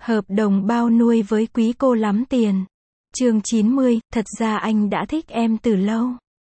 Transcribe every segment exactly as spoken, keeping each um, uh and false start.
Hợp đồng bao nuôi với quý cô lắm tiền. Chương chín mươi, thật ra anh đã thích em từ lâu.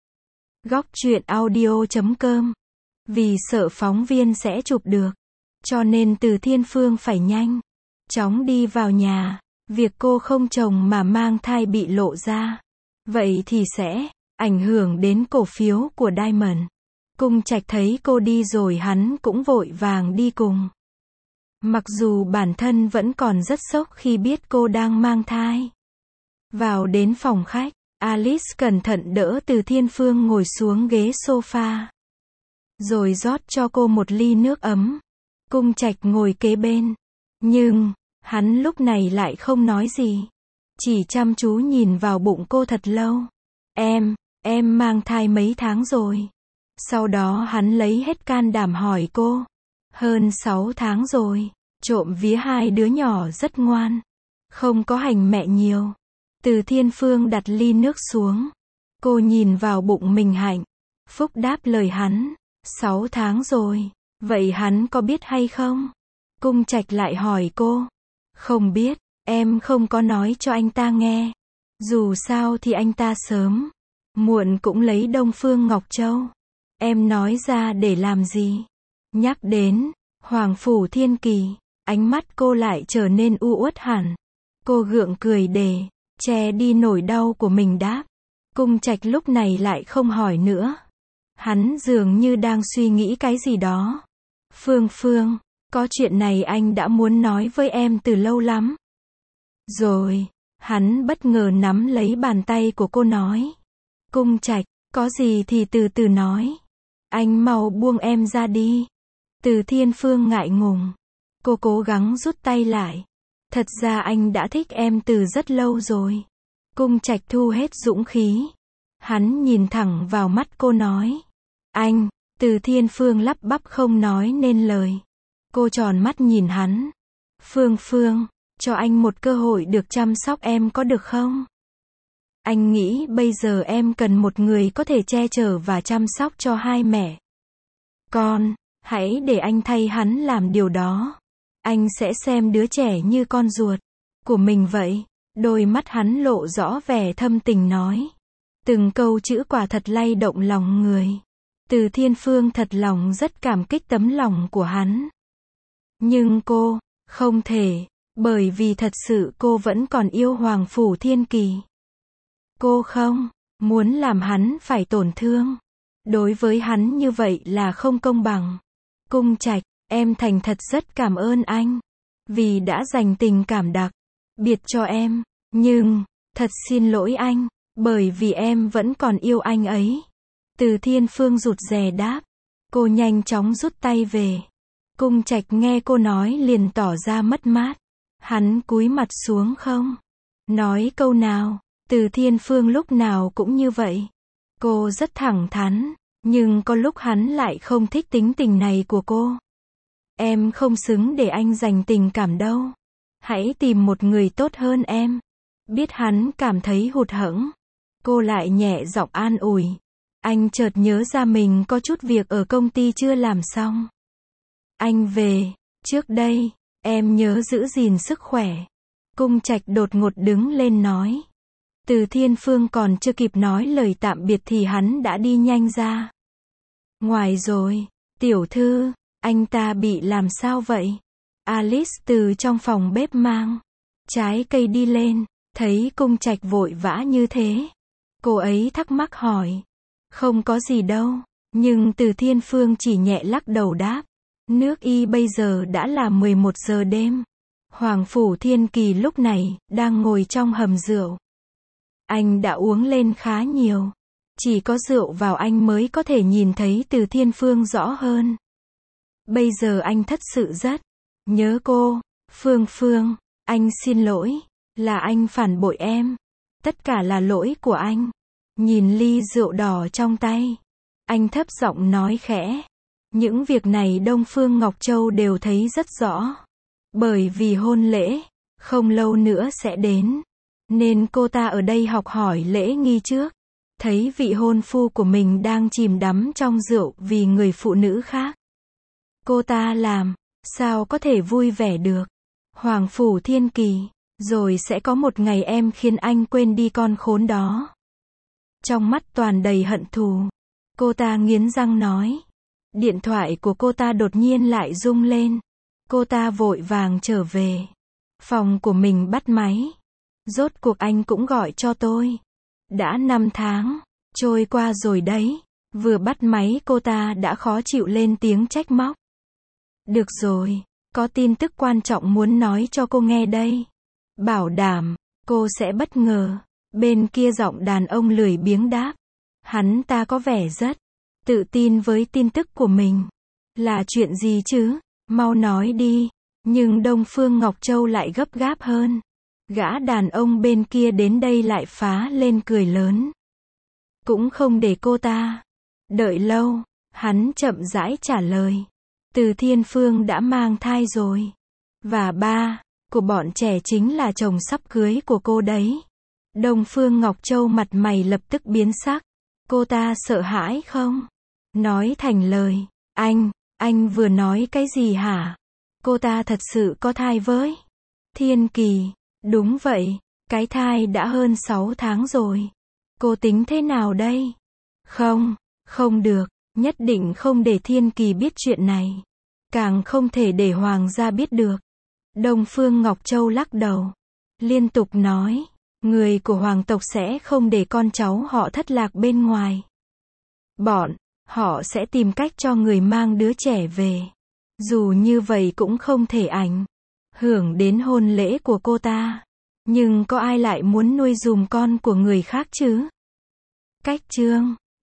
Góc truyện audio chấm com. Vì sợ phóng viên sẽ chụp được, cho nên Từ Thiên Phương phải nhanh chóng đi vào nhà. Việc cô không chồng mà mang thai bị lộ ra, vậy thì sẽ ảnh hưởng đến cổ phiếu của Diamond. Cung Trạch thấy cô đi rồi hắn cũng vội vàng đi cùng. Mặc dù bản thân vẫn còn rất sốc khi biết cô đang mang thai. Vào đến phòng khách, Alice cẩn thận đỡ Từ Thiên Phương ngồi xuống ghế sofa, rồi rót cho cô một ly nước ấm. Cung Trạch ngồi kế bên, nhưng hắn lúc này lại không nói gì, chỉ chăm chú nhìn vào bụng cô thật lâu. Em, em mang thai mấy tháng rồi? Sau đó hắn lấy hết can đảm hỏi cô. Hơn sáu tháng rồi. Trộm vía hai đứa nhỏ rất ngoan, không có hành mẹ nhiều. Từ Thiên Phương đặt ly nước xuống. Cô nhìn vào bụng mình hạnh phúc đáp lời hắn. Sáu tháng rồi. Vậy hắn có biết hay không? Cung Trạch lại hỏi cô. Không biết, em không có nói cho anh ta nghe. Dù sao thì anh ta sớm muộn cũng lấy Đông Phương Ngọc Châu. Em nói ra để làm gì? Nhắc đến Hoàng Phủ Thiên Kỳ, ánh mắt cô lại trở nên u uất hẳn. Cô gượng cười để che đi nỗi đau của mình đáp. Cung Trạch lúc này lại không hỏi nữa. Hắn dường như đang suy nghĩ cái gì đó. Phương Phương, có chuyện này anh đã muốn nói với em từ lâu lắm rồi. Hắn bất ngờ nắm lấy bàn tay của cô nói. Cung Trạch, có gì thì từ từ nói. Anh mau buông em ra đi. Từ Thiên Phương ngại ngùng. Cô cố gắng rút tay lại. Thật ra anh đã thích em từ rất lâu rồi. Cung Trạch thu hết dũng khí. Hắn nhìn thẳng vào mắt cô nói. Anh, Từ Thiên Phương lắp bắp không nói nên lời. Cô tròn mắt nhìn hắn. Phương Phương, cho anh một cơ hội được chăm sóc em có được không? Anh nghĩ bây giờ em cần một người có thể che chở và chăm sóc cho hai mẹ con. Hãy để anh thay hắn làm điều đó. Anh sẽ xem đứa trẻ như con ruột của mình vậy. Đôi mắt hắn lộ rõ vẻ thâm tình nói. Từng câu chữ quả thật lay động lòng người. Từ Thiên Phương thật lòng rất cảm kích tấm lòng của hắn. Nhưng cô không thể, bởi vì thật sự cô vẫn còn yêu Hoàng Phủ Thiên Kỳ. Cô không muốn làm hắn phải tổn thương. Đối với hắn như vậy là không công bằng. Cung Trạch, em thành thật rất cảm ơn anh vì đã dành tình cảm đặc biệt cho em. Nhưng, thật xin lỗi anh, bởi vì em vẫn còn yêu anh ấy. Từ Thiên Phương rụt rè đáp. Cô nhanh chóng rút tay về. Cung Trạch nghe cô nói liền tỏ ra mất mát. Hắn cúi mặt xuống không nói câu nào. Từ Thiên Phương lúc nào cũng như vậy. Cô rất thẳng thắn, nhưng có lúc hắn lại không thích tính tình này của cô. Em không xứng để anh dành tình cảm đâu. Hãy tìm một người tốt hơn em. Biết hắn cảm thấy hụt hẫng. Cô lại nhẹ giọng an ủi. Anh chợt nhớ ra mình có chút việc ở công ty chưa làm xong. Anh về, trước đây, em nhớ giữ gìn sức khỏe. Cung Trạch đột ngột đứng lên nói. Từ Thiên Phương còn chưa kịp nói lời tạm biệt thì hắn đã đi nhanh ra ngoài rồi. Tiểu thư, anh ta bị làm sao vậy? Alice từ trong phòng bếp mang trái cây đi lên, thấy Cung Trạch vội vã như thế. Cô ấy thắc mắc hỏi. Không có gì đâu, nhưng Từ Thiên Phương chỉ nhẹ lắc đầu đáp. Nước y bây giờ đã là mười một giờ đêm. Hoàng Phủ Thiên Kỳ lúc này đang ngồi trong hầm rượu. Anh đã uống lên khá nhiều. Chỉ có rượu vào anh mới có thể nhìn thấy Từ Thiên Phương rõ hơn. Bây giờ anh thật sự rất nhớ cô. Phương Phương, anh xin lỗi. Là anh phản bội em. Tất cả là lỗi của anh. Nhìn ly rượu đỏ trong tay, anh thấp giọng nói khẽ. Những việc này Đông Phương Ngọc Châu đều thấy rất rõ. Bởi vì hôn lễ không lâu nữa sẽ đến, nên cô ta ở đây học hỏi lễ nghi trước. Thấy vị hôn phu của mình đang chìm đắm trong rượu vì người phụ nữ khác. Cô ta làm sao có thể vui vẻ được. Hoàng phủ Thiên Kỳ, rồi sẽ có một ngày em khiến anh quên đi con khốn đó. Trong mắt toàn đầy hận thù, cô ta nghiến răng nói. Điện thoại của cô ta đột nhiên lại rung lên. Cô ta vội vàng trở về phòng của mình bắt máy. Rốt cuộc anh cũng gọi cho tôi. Đã năm tháng trôi qua rồi đấy. Vừa bắt máy cô ta đã khó chịu lên tiếng trách móc. Được rồi, có tin tức quan trọng muốn nói cho cô nghe đây. Bảo đảm, cô sẽ bất ngờ. Bên kia giọng đàn ông lười biếng đáp. Hắn ta có vẻ rất tự tin với tin tức của mình. Là chuyện gì chứ? Mau nói đi. Nhưng Đông Phương Ngọc Châu lại gấp gáp hơn. Gã đàn ông bên kia đến đây lại phá lên cười lớn. Cũng không để cô ta đợi lâu, hắn chậm rãi trả lời. Từ Thiên Phương đã mang thai rồi. Và ba của bọn trẻ chính là chồng sắp cưới của cô đấy. Đông Phương Ngọc Châu mặt mày lập tức biến sắc. Cô ta sợ hãi không? Nói thành lời. Anh, anh vừa nói cái gì hả? Cô ta thật sự có thai với Thiên Kỳ. Đúng vậy, cái thai đã hơn sáu tháng rồi. Cô tính thế nào đây? Không, không được, nhất định không để Thiên Kỳ biết chuyện này. Càng không thể để Hoàng gia biết được. Đông Phương Ngọc Châu lắc đầu, liên tục nói, người của Hoàng tộc sẽ không để con cháu họ thất lạc bên ngoài. Bọn họ sẽ tìm cách cho người mang đứa trẻ về. Dù như vậy cũng không thể ảnh hưởng đến hôn lễ của cô ta. Nhưng có ai lại muốn nuôi dùm con của người khác chứ? Cách chương